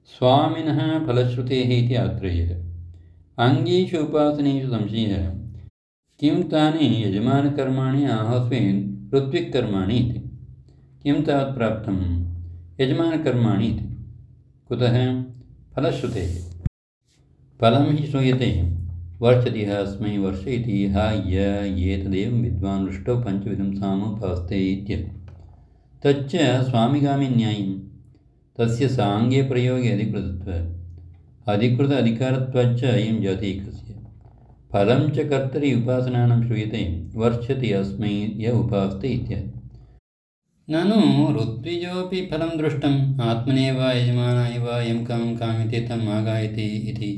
स्वामिनः फलश्रुतेः इति आत्रेयः। अङ्गेषु उपासनेषु संशयः। किं तानि यजमानकर्माणि आहस्मिन् ऋत्विक्कर्माणि इति। किं तावत् प्राप्तं? यजमानकर्माणि इति। कुतः? फलश्रुतेः। फलं हि श्रूयते वर्षति अस्मै वर्षयति एतदेवं विद्वान् वृष्टौ पञ्चविधं सामुपास्ते इत्यपि। तच्च स्वामिगामिन्यायं। तस्य साङ्गे प्रयोगे अधिकृतत्वात् अधिकृत अधिकारत्वाच्च अयं जातीकस्य। फलं च कर्तरि उपासनानां श्रूयते वर्षति अस्मै य उपास्ते इत्यादि। ननु ऋत्विजोऽपि फलं दृष्टम् आत्मनेव यजमानाय वा यं कामं काम्यते तम् आगायति इति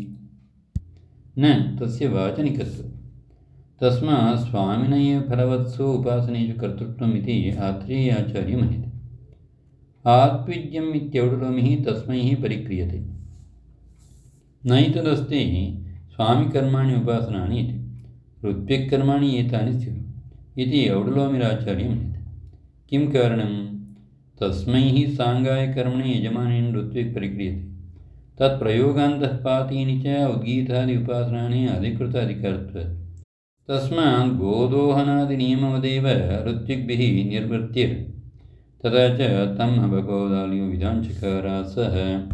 न तस्य वाचनिकत्वम्। तस्मात् स्वामिनः एव फलवत्सु उपासनेषु कर्तृत्वम् इति आत्रेयाचार्यः मन्यते। आत्विज्यम् इत्यौडुलोमिः तस्मै परिक्रियते। नैतदस्ति स्वामिकर्माणि उपासनानि इति। ऋत्विक्कर्माणि एतानि स्युः इति औडुलोमिराचार्यः मन्यते। किं कारणं? तस्मै साङ्गायकर्मणे यजमानेन ऋत्विक् परिक्रियते। तत्प्रयोगान्तःपातीनि च उद्गीतादि उपासनानि अधिकृत अधिकारत्वात्। तस्मात् गोदोहनादिनियमवदेव ऋत्विग्भिः निर्वृत्तिर्। तथा च तम् भगवदालयो विधानचकार सः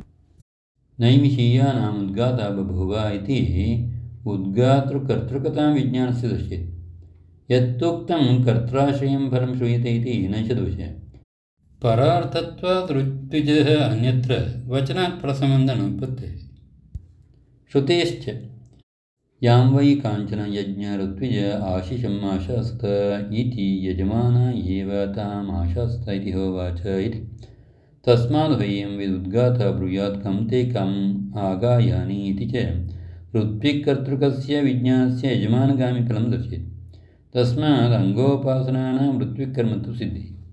नैमिषीयानाम् उद्गाता बभूव इति उद्गातृकर्तृकतां विज्ञानस्य दर्शयति। यत्तुक्तं कर्त्राश्रयं फलं श्रूयते इति न च दोषः। परार्थत्वात् ऋत्विजः अन्यत्र वचनात् फलसम्बन्धः नोत्पत्तेः। श्रुतेश्च यां वै काञ्चन यज्ञ ऋत्विज आशिषम् आशास्त इति यजमाना एव ताम् आशास्त इति होवाच इति। तस्माद् वयं विदुद्गातः ब्रूयात् कं ते कम् आगायानि इति च ऋत्विक्कर्तृकस्य विज्ञानस्य यजमानगामिफलं दर्शयति। तस्मात् अङ्गोपासनानां ऋत्विक्कर्मत्व सिद्धिः।